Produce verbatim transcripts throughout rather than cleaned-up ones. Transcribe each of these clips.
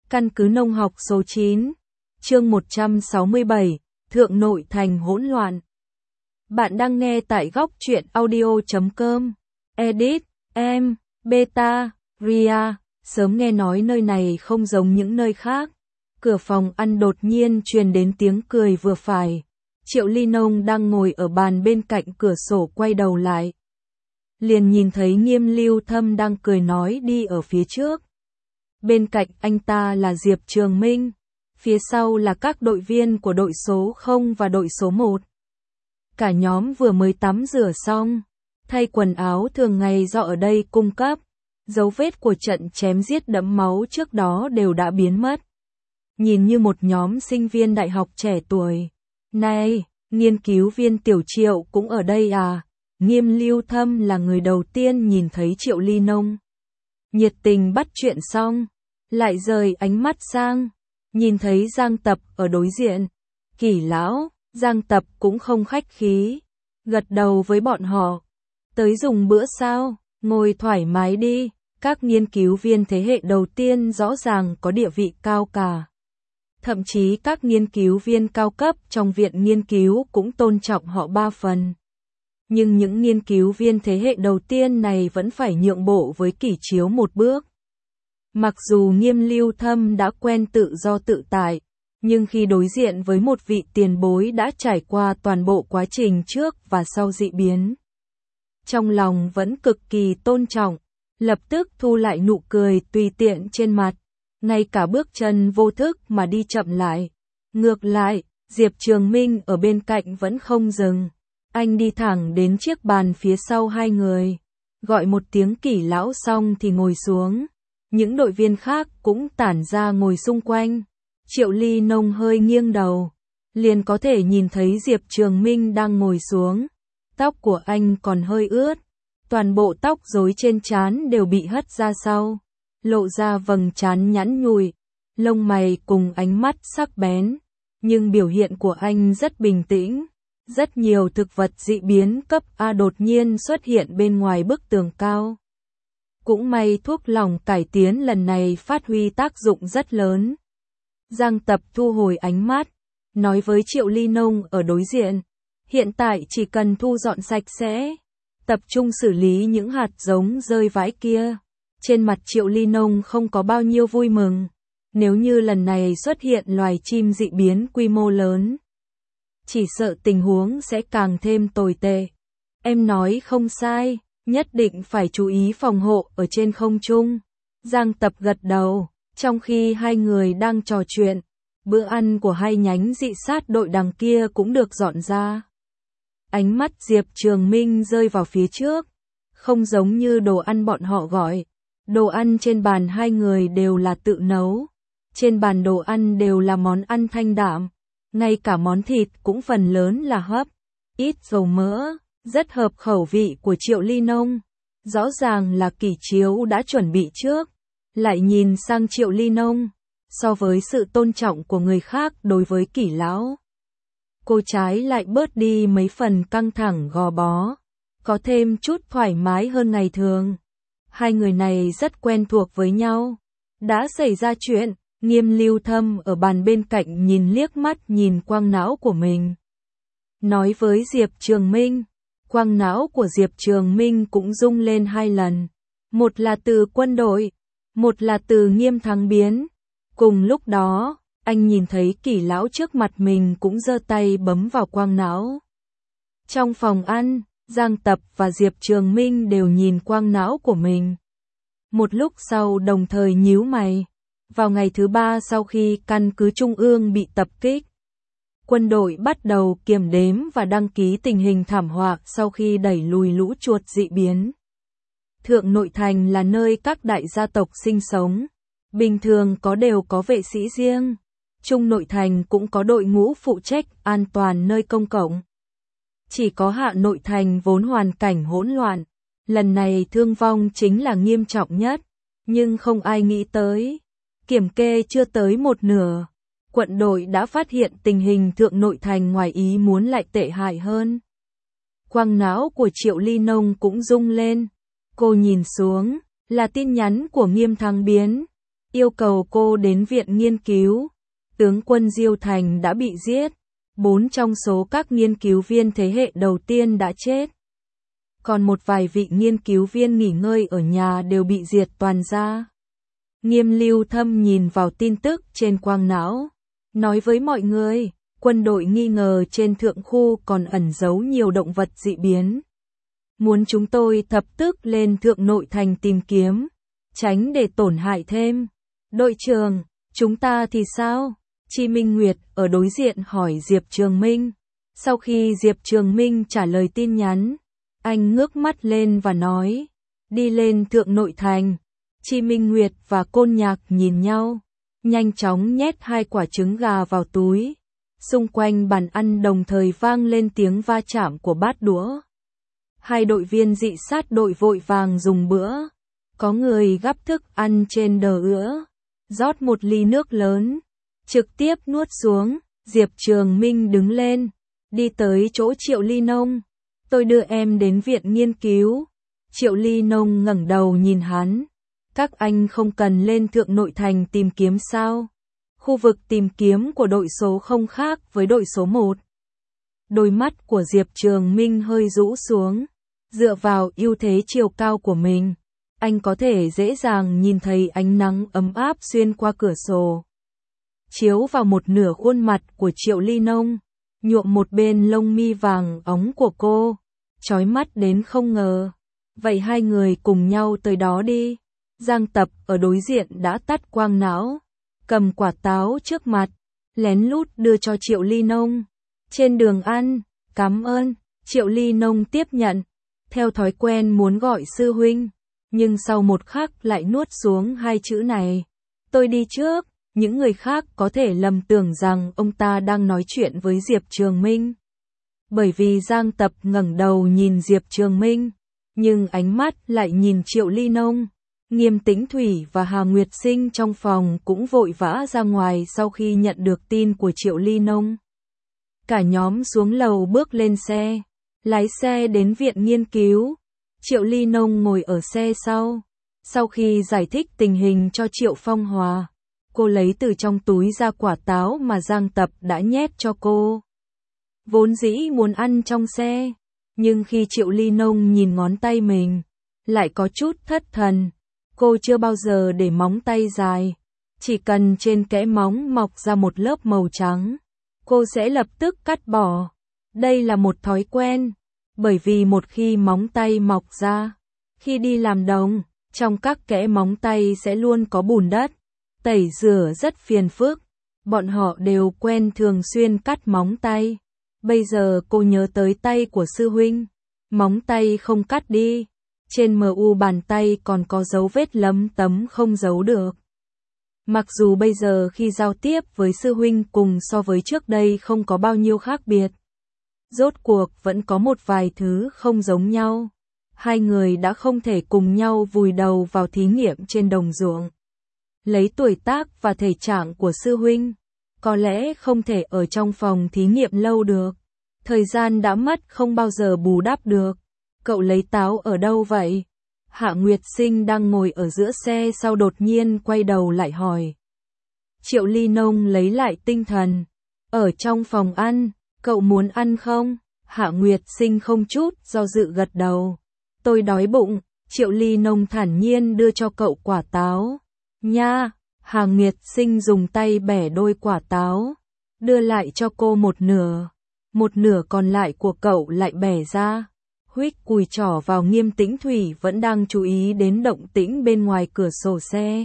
Căn cứ nông học số chín, chương một trăm sáu mươi bảy, Thượng Nội Thành hỗn loạn. Bạn đang nghe tại góc truyện audio chấm com. Edit, em, Beta, Ria, sớm nghe nói nơi này không giống những nơi khác. Cửa phòng ăn đột nhiên truyền đến tiếng cười vừa phải. Triệu Ly Nông đang ngồi ở bàn bên cạnh cửa sổ quay đầu lại. Liền nhìn thấy Nghiêm Lưu Thâm đang cười nói đi ở phía trước. Bên cạnh anh ta là Diệp Trường Minh. Phía sau là các đội viên của đội số không và đội số một. Cả nhóm vừa mới tắm rửa xong, thay quần áo thường ngày do ở đây cung cấp. Dấu vết của trận chém giết đẫm máu trước đó đều đã biến mất. Nhìn như một nhóm sinh viên đại học trẻ tuổi. Này, nghiên cứu viên Tiểu Triệu cũng ở đây à? Nghiêm Lưu Thâm là người đầu tiên nhìn thấy Triệu Ly Nông. Nhiệt tình bắt chuyện xong, lại rời ánh mắt sang, nhìn thấy Giang Tập ở đối diện. Kỷ lão, Giang Tập cũng không khách khí, gật đầu với bọn họ. Tới dùng bữa sao, ngồi thoải mái đi, các nghiên cứu viên thế hệ đầu tiên rõ ràng có địa vị cao cả. Thậm chí các nghiên cứu viên cao cấp trong viện nghiên cứu cũng tôn trọng họ ba phần. Nhưng những nghiên cứu viên thế hệ đầu tiên này vẫn phải nhượng bộ với Kỷ Chiếu một bước. Mặc dù Nghiêm Lưu Thâm đã quen tự do tự tại, nhưng khi đối diện với một vị tiền bối đã trải qua toàn bộ quá trình trước và sau dị biến, trong lòng vẫn cực kỳ tôn trọng, lập tức thu lại nụ cười tùy tiện trên mặt, ngay cả bước chân vô thức mà đi chậm lại. Ngược lại, Diệp Trường Minh ở bên cạnh vẫn không dừng. Anh đi thẳng đến chiếc bàn phía sau hai người, gọi một tiếng Kỷ lão xong thì ngồi xuống. Những đội viên khác cũng tản ra ngồi xung quanh. Triệu Ly Nông hơi nghiêng đầu, liền có thể nhìn thấy Diệp Trường Minh đang ngồi xuống. Tóc của anh còn hơi ướt, toàn bộ tóc rối trên trán đều bị hất ra sau, lộ ra vầng trán nhẵn nhụi, lông mày cùng ánh mắt sắc bén, nhưng biểu hiện của anh rất bình tĩnh. Rất nhiều thực vật dị biến cấp A đột nhiên xuất hiện bên ngoài bức tường cao. Cũng may thuốc lỏng cải tiến lần này phát huy tác dụng rất lớn. Giang Tập thu hồi ánh mắt, nói với Triệu Ly Nông ở đối diện, hiện tại chỉ cần thu dọn sạch sẽ, tập trung xử lý những hạt giống rơi vãi kia. Trên mặt Triệu Ly Nông không có bao nhiêu vui mừng, nếu như lần này xuất hiện loài chim dị biến quy mô lớn, chỉ sợ tình huống sẽ càng thêm tồi tệ. Em nói không sai, nhất định phải chú ý phòng hộ ở trên không trung. Giang Tập gật đầu, trong khi hai người đang trò chuyện, bữa ăn của hai nhánh dị sát đội đằng kia cũng được dọn ra. Ánh mắt Diệp Trường Minh rơi vào phía trước, không giống như đồ ăn bọn họ gọi. Đồ ăn trên bàn hai người đều là tự nấu. Trên bàn đồ ăn đều là món ăn thanh đạm. Ngay cả món thịt cũng phần lớn là hấp, ít dầu mỡ, rất hợp khẩu vị của Triệu Ly Nông. Rõ ràng là Kỷ Chiếu đã chuẩn bị trước, lại nhìn sang Triệu Ly Nông, so với sự tôn trọng của người khác đối với Kỷ lão, cô trái lại bớt đi mấy phần căng thẳng gò bó, có thêm chút thoải mái hơn ngày thường. Hai người này rất quen thuộc với nhau. Đã xảy ra chuyện, Nghiêm Lưu Thâm ở bàn bên cạnh nhìn liếc mắt nhìn quang não của mình. Nói với Diệp Trường Minh, quang não của Diệp Trường Minh cũng rung lên hai lần. Một là từ quân đội, một là từ Nghiêm Thắng biến. Cùng lúc đó, anh nhìn thấy Kỷ lão trước mặt mình cũng giơ tay bấm vào quang não. Trong phòng ăn, Giang Tập và Diệp Trường Minh đều nhìn quang não của mình. Một lúc sau đồng thời nhíu mày. Vào ngày thứ ba sau khi căn cứ Trung ương bị tập kích, quân đội bắt đầu kiểm đếm và đăng ký tình hình thảm họa sau khi đẩy lùi lũ chuột dị biến. Thượng Nội Thành là nơi các đại gia tộc sinh sống, bình thường có đều có vệ sĩ riêng. Trung Nội Thành cũng có đội ngũ phụ trách an toàn nơi công cộng. Chỉ có Hạ Nội Thành vốn hoàn cảnh hỗn loạn, lần này thương vong chính là nghiêm trọng nhất, nhưng không ai nghĩ tới. Kiểm kê chưa tới một nửa, quận đội đã phát hiện tình hình Thượng Nội Thành ngoài ý muốn lại tệ hại hơn. Quang não của Triệu Ly Nông cũng rung lên. Cô nhìn xuống, là tin nhắn của Nghiêm Thắng biến. yêu cầu cô đến viện nghiên cứu. Tướng quân Diêu Thành đã bị giết, bốn trong số các nghiên cứu viên thế hệ đầu tiên đã chết. Còn một vài vị nghiên cứu viên nghỉ ngơi ở nhà đều bị diệt toàn ra. Nghiêm Lưu Thâm nhìn vào tin tức trên quang não, nói với mọi người, quân đội nghi ngờ trên thượng khu còn ẩn giấu nhiều động vật dị biến. Muốn chúng tôi thập tức lên thượng nội thành tìm kiếm, tránh để tổn hại thêm. Đội trưởng, chúng ta thì sao? Chi Minh Nguyệt ở đối diện hỏi Diệp Trường Minh. Sau khi Diệp Trường Minh trả lời tin nhắn, anh ngước mắt lên và nói, đi lên thượng nội thành. Chi Minh Nguyệt và Côn Nhạc nhìn nhau, nhanh chóng nhét hai quả trứng gà vào túi. Xung quanh bàn ăn đồng thời vang lên tiếng va chạm của bát đũa. Hai đội viên dị sát đội vội vàng dùng bữa. Có người gắp thức ăn trên đờ ữa, rót một ly nước lớn, trực tiếp nuốt xuống. Diệp Trường Minh đứng lên, đi tới chỗ Triệu Ly Nông. Tôi đưa em đến viện nghiên cứu. Triệu Ly Nông ngẩng đầu nhìn hắn. Các anh không cần lên thượng nội thành tìm kiếm sao? Khu vực tìm kiếm của đội số không khác với đội số một. Đôi mắt của Diệp Trường Minh hơi rũ xuống. Dựa vào ưu thế chiều cao của mình, anh có thể dễ dàng nhìn thấy ánh nắng ấm áp xuyên qua cửa sổ, chiếu vào một nửa khuôn mặt của Triệu Ly Nông, nhuộm một bên lông mi vàng óng của cô, chói mắt đến không ngờ. Vậy hai người cùng nhau tới đó đi. Giang Tập ở đối diện đã tắt quang não, cầm quả táo trước mặt, lén lút đưa cho Triệu Ly Nông. Trên đường ăn, cảm ơn. Triệu Ly Nông tiếp nhận, theo thói quen muốn gọi sư huynh, nhưng sau một khắc lại nuốt xuống hai chữ này. Tôi đi trước. Những người khác có thể lầm tưởng rằng ông ta đang nói chuyện với Diệp Trường Minh. Bởi vì Giang Tập ngẩng đầu nhìn Diệp Trường Minh, nhưng ánh mắt lại nhìn Triệu Ly Nông. Nghiêm Tĩnh Thủy và Hà Nguyệt Sinh trong phòng cũng vội vã ra ngoài sau khi nhận được tin của Triệu Ly Nông. Cả nhóm xuống lầu bước lên xe, lái xe đến viện nghiên cứu. Triệu Ly Nông ngồi ở xe sau. Sau khi giải thích tình hình cho Triệu Phong Hòa, cô lấy từ trong túi ra quả táo mà Giang Tập đã nhét cho cô. Vốn dĩ muốn ăn trong xe, nhưng khi Triệu Ly Nông nhìn ngón tay mình, lại có chút thất thần. Cô chưa bao giờ để móng tay dài, chỉ cần trên kẽ móng mọc ra một lớp màu trắng, cô sẽ lập tức cắt bỏ. Đây là một thói quen, bởi vì một khi móng tay mọc ra, khi đi làm đồng, trong các kẽ móng tay sẽ luôn có bùn đất, tẩy rửa rất phiền phức. Bọn họ đều quen thường xuyên cắt móng tay. Bây giờ cô nhớ tới tay của sư huynh, móng tay không cắt đi, trên mu bàn tay còn có dấu vết lấm tấm không giấu được. Mặc dù bây giờ khi giao tiếp với sư huynh cùng so với trước đây không có bao nhiêu khác biệt, rốt cuộc vẫn có một vài thứ không giống nhau. Hai người đã không thể cùng nhau vùi đầu vào thí nghiệm trên đồng ruộng. Lấy tuổi tác và thể trạng của sư huynh, có lẽ không thể ở trong phòng thí nghiệm lâu được. Thời gian đã mất không bao giờ bù đắp được. Cậu lấy táo ở đâu vậy? Hạ Nguyệt Sinh đang ngồi ở giữa xe sau đột nhiên quay đầu lại hỏi. Triệu Ly Nông lấy lại tinh thần. Ở trong phòng ăn, cậu muốn ăn không? Hạ Nguyệt Sinh không chút do dự gật đầu. Tôi đói bụng. Triệu Ly Nông thản nhiên đưa cho cậu quả táo. Nha! Hạ Nguyệt Sinh dùng tay bẻ đôi quả táo, đưa lại cho cô một nửa. Một nửa còn lại của cậu lại bẻ ra. Huých cùi trỏ vào Nghiêm Tĩnh Thủy vẫn đang chú ý đến động tĩnh bên ngoài cửa sổ xe.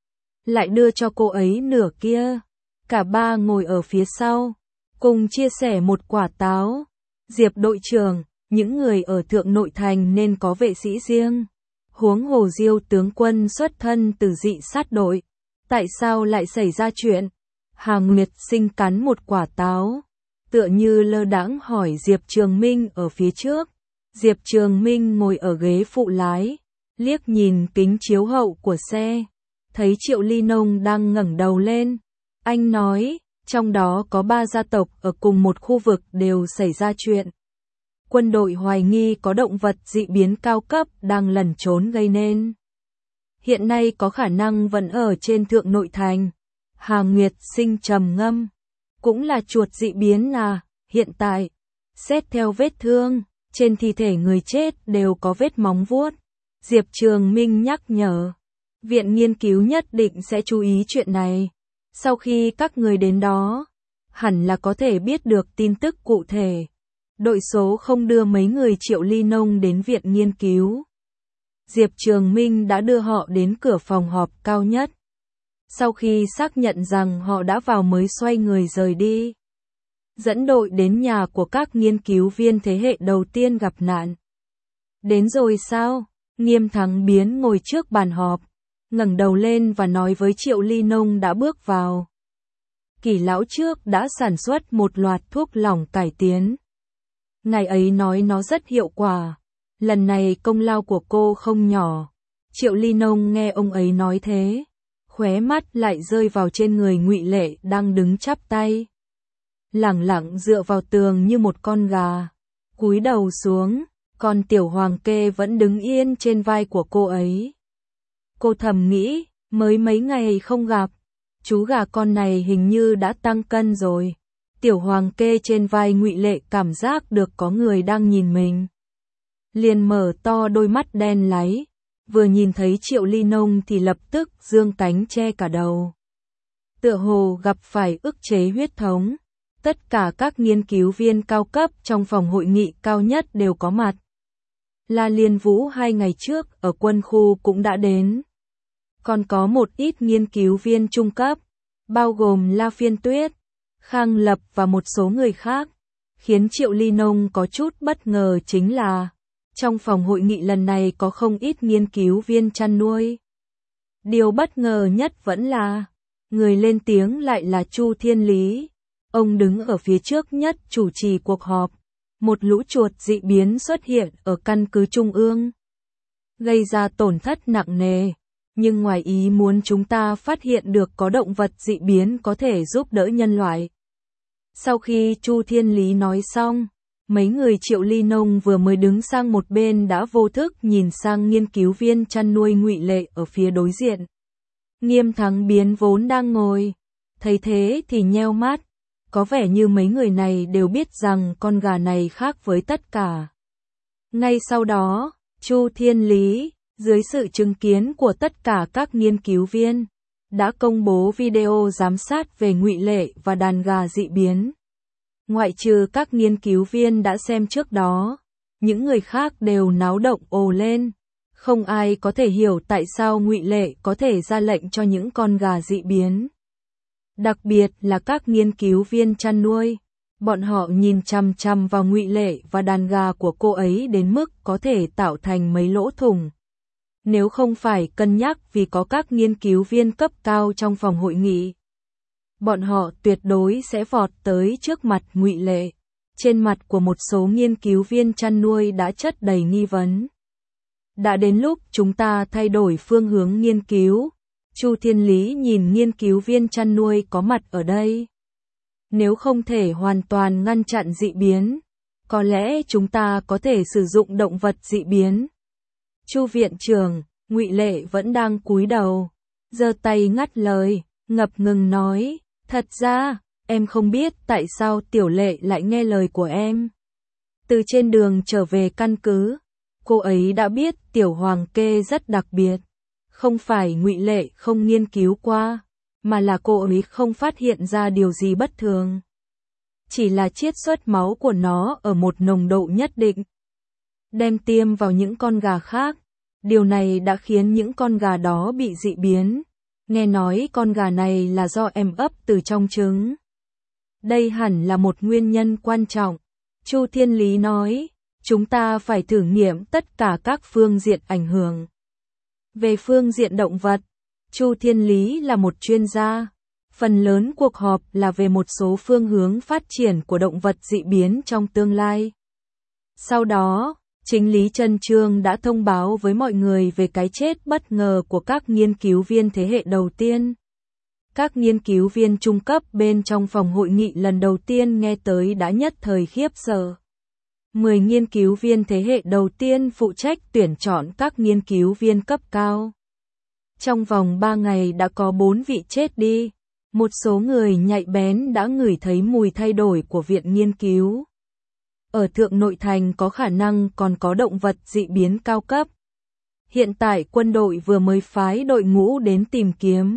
Lại đưa cho cô ấy nửa kia. Cả ba ngồi ở phía sau, cùng chia sẻ một quả táo. Diệp đội trưởng, những người ở thượng nội thành nên có vệ sĩ riêng. Huống hồ Diêu tướng quân xuất thân từ dị sát đội. Tại sao lại xảy ra chuyện? Hà Nguyệt Sinh cắn một quả táo, tựa như lơ đãng hỏi Diệp Trường Minh ở phía trước. Diệp Trường Minh ngồi ở ghế phụ lái, liếc nhìn kính chiếu hậu của xe, thấy Triệu Ly Nông đang ngẩng đầu lên. Anh nói, trong đó có ba gia tộc ở cùng một khu vực đều xảy ra chuyện. Quân đội hoài nghi có động vật dị biến cao cấp đang lẩn trốn gây nên. hiện nay có khả năng vẫn ở trên thượng nội thành. Hà Nguyệt Sinh trầm ngâm. Cũng là chuột dị biến à, hiện tại, xét theo vết thương, trên thi thể người chết đều có vết móng vuốt. Diệp Trường Minh nhắc nhở. Viện nghiên cứu nhất định sẽ chú ý chuyện này. Sau khi các người đến đó, hẳn là có thể biết được tin tức cụ thể. Đội số không đưa mấy người Triệu Ly Nông đến viện nghiên cứu. Diệp Trường Minh đã đưa họ đến cửa phòng họp cao nhất. Sau khi xác nhận rằng họ đã vào mới xoay người rời đi. Dẫn đội đến nhà của các nghiên cứu viên thế hệ đầu tiên gặp nạn. Đến rồi sao? Nghiêm Thắng Biến ngồi trước bàn họp, ngẩng đầu lên và nói với Triệu Ly Nông đã bước vào. Kỳ lão trước đã sản xuất một loạt thuốc lỏng cải tiến. Ngày ấy nói nó rất hiệu quả. Lần này công lao của cô không nhỏ. Triệu Ly Nông nghe ông ấy nói thế, khóe mắt lại rơi vào trên người Ngụy Lệ đang đứng chắp tay, lẳng lặng dựa vào tường như một con gà, cúi đầu xuống, còn Tiểu Hoàng Kê vẫn đứng yên trên vai của cô ấy. Cô thầm nghĩ, mới mấy ngày không gặp, chú gà con này hình như đã tăng cân rồi. Tiểu Hoàng Kê trên vai Ngụy Lệ cảm giác được có người đang nhìn mình, liền mở to đôi mắt đen láy, vừa nhìn thấy Triệu Ly Nông thì lập tức giương cánh che cả đầu. Tựa hồ gặp phải ức chế huyết thống, tất cả các nghiên cứu viên cao cấp trong phòng hội nghị cao nhất đều có mặt. La Liên Vũ hai ngày trước ở quân khu cũng đã đến. Còn có một ít nghiên cứu viên trung cấp, bao gồm La Phiên Tuyết, Khang Lập và một số người khác. Khiến Triệu Ly Nông có chút bất ngờ chính là, trong phòng hội nghị lần này có không ít nghiên cứu viên chăn nuôi. Điều bất ngờ nhất vẫn là, người lên tiếng lại là Chu Thiên Lý. Ông đứng ở phía trước nhất chủ trì cuộc họp. Một lũ chuột dị biến xuất hiện ở căn cứ Trung ương, gây ra tổn thất nặng nề. Nhưng ngoài ý muốn chúng ta phát hiện được có động vật dị biến có thể giúp đỡ nhân loại. Sau khi Chu Thiên Lý nói xong, mấy người Triệu Ly Nông vừa mới đứng sang một bên đã vô thức nhìn sang nghiên cứu viên chăn nuôi Ngụy Lệ ở phía đối diện. Nghiêm Thắng Biến vốn đang ngồi, thấy thế thì nheo mắt, có vẻ như mấy người này đều biết rằng con gà này khác với tất cả. Ngay sau đó, Chu Thiên Lý, dưới sự chứng kiến của tất cả các nghiên cứu viên, đã công bố video giám sát về Ngụy Lệ và đàn gà dị biến. Ngoại trừ các nghiên cứu viên đã xem trước đó, những người khác đều náo động ồ lên. Không ai có thể hiểu tại sao Ngụy Lệ có thể ra lệnh cho những con gà dị biến. Đặc biệt là các nghiên cứu viên chăn nuôi, bọn họ nhìn chằm chằm vào Ngụy Lệ và đàn gà của cô ấy đến mức có thể tạo thành mấy lỗ thủng. Nếu không phải cân nhắc vì có các nghiên cứu viên cấp cao trong phòng hội nghị, bọn họ tuyệt đối sẽ vọt tới trước mặt Ngụy Lệ. Trên mặt của một số nghiên cứu viên chăn nuôi đã chất đầy nghi vấn. Đã đến lúc chúng ta thay đổi phương hướng nghiên cứu. Chu Thiên Lý nhìn nghiên cứu viên chăn nuôi có mặt ở đây. Nếu không thể hoàn toàn ngăn chặn dị biến, có lẽ chúng ta có thể sử dụng động vật dị biến. Chu viện trưởng, Ngụy Lệ vẫn đang cúi đầu, giơ tay ngắt lời, ngập ngừng nói, thật ra, em không biết tại sao Tiểu Lệ lại nghe lời của em. Từ trên đường trở về căn cứ, cô ấy đã biết Tiểu Hoàng Kê rất đặc biệt. Không phải Ngụy Lệ không nghiên cứu qua, mà là cô ấy không phát hiện ra điều gì bất thường. Chỉ là chiết xuất máu của nó ở một nồng độ nhất định, đem tiêm vào những con gà khác. Điều này đã khiến những con gà đó bị dị biến. Nghe nói con gà này là do em ấp từ trong trứng. Đây hẳn là một nguyên nhân quan trọng. Chu Thiên Lý nói, chúng ta phải thử nghiệm tất cả các phương diện ảnh hưởng. Về phương diện động vật, Chu Thiên Lý là một chuyên gia. Phần lớn cuộc họp là về một số phương hướng phát triển của động vật dị biến trong tương lai. Sau đó, chính Lý Trân Trương đã thông báo với mọi người về cái chết bất ngờ của các nghiên cứu viên thế hệ đầu tiên. Các nghiên cứu viên trung cấp bên trong phòng hội nghị lần đầu tiên nghe tới đã nhất thời khiếp sợ. mười nghiên cứu viên thế hệ đầu tiên phụ trách tuyển chọn các nghiên cứu viên cấp cao. Trong vòng ba ngày đã có bốn vị chết đi. Một số người nhạy bén đã ngửi thấy mùi thay đổi của viện nghiên cứu. Ở Thượng Nội Thành có khả năng còn có động vật dị biến cao cấp. Hiện tại quân đội vừa mới phái đội ngũ đến tìm kiếm.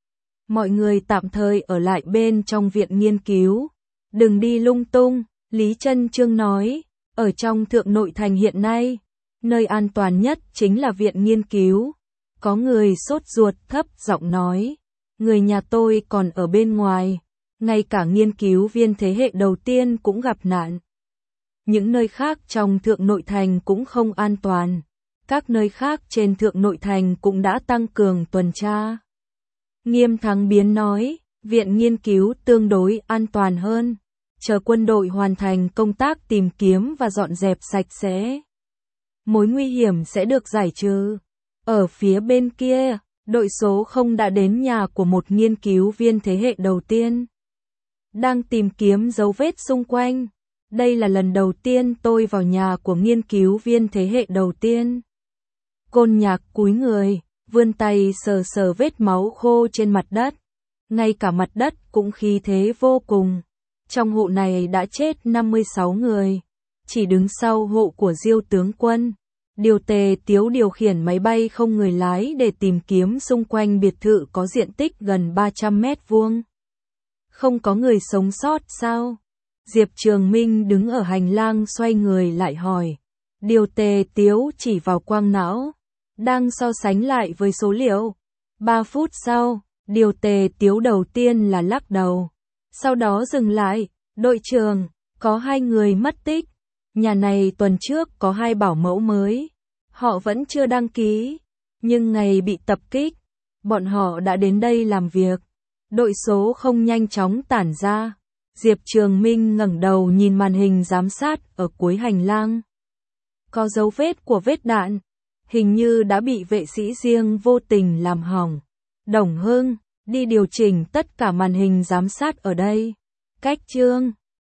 Mọi người tạm thời ở lại bên trong viện nghiên cứu. Đừng đi lung tung, Lý Trân Trương nói. Ở trong Thượng Nội Thành hiện nay, nơi an toàn nhất chính là viện nghiên cứu. Có người sốt ruột thấp giọng nói. Người nhà tôi còn ở bên ngoài. Ngay cả nghiên cứu viên thế hệ đầu tiên cũng gặp nạn. Những nơi khác trong Thượng Nội Thành cũng không an toàn. Các nơi khác trên Thượng Nội Thành cũng đã tăng cường tuần tra. Nghiêm Thắng Biến nói, viện nghiên cứu tương đối an toàn hơn. Chờ quân đội hoàn thành công tác tìm kiếm và dọn dẹp sạch sẽ. Mối nguy hiểm sẽ được giải trừ. Ở phía bên kia, đội số không đã đến nhà của một nghiên cứu viên thế hệ đầu tiên. Đang tìm kiếm dấu vết xung quanh. Đây là lần đầu tiên tôi vào nhà của nghiên cứu viên thế hệ đầu tiên. Côn Nhạc cúi người, vươn tay sờ sờ vết máu khô trên mặt đất. Ngay cả mặt đất cũng khí thế vô cùng. Trong hộ này đã chết năm mươi sáu người. Chỉ đứng sau hộ của Diêu tướng quân. Điều Tề Tiếu điều khiển máy bay không người lái để tìm kiếm xung quanh biệt thự có diện tích gần ba trăm mét vuông. Không có người sống sót sao? Diệp Trường Minh đứng ở hành lang xoay người lại hỏi. Điều Tề Tiếu chỉ vào quang não. Đang so sánh lại với số liệu. Ba phút sau, Điều Tề Tiếu đầu tiên là lắc đầu. Sau đó dừng lại. Đội trưởng, có hai người mất tích. Nhà này tuần trước có hai bảo mẫu mới. Họ vẫn chưa đăng ký. Nhưng ngày bị tập kích, bọn họ đã đến đây làm việc. Đội số không nhanh chóng tản ra. Diệp Trường Minh ngẩng đầu nhìn màn hình giám sát ở cuối hành lang. Có dấu vết của vết đạn. Hình như đã bị vệ sĩ riêng vô tình làm hỏng. Đồng Hưng, đi điều chỉnh tất cả màn hình giám sát ở đây. Cách chương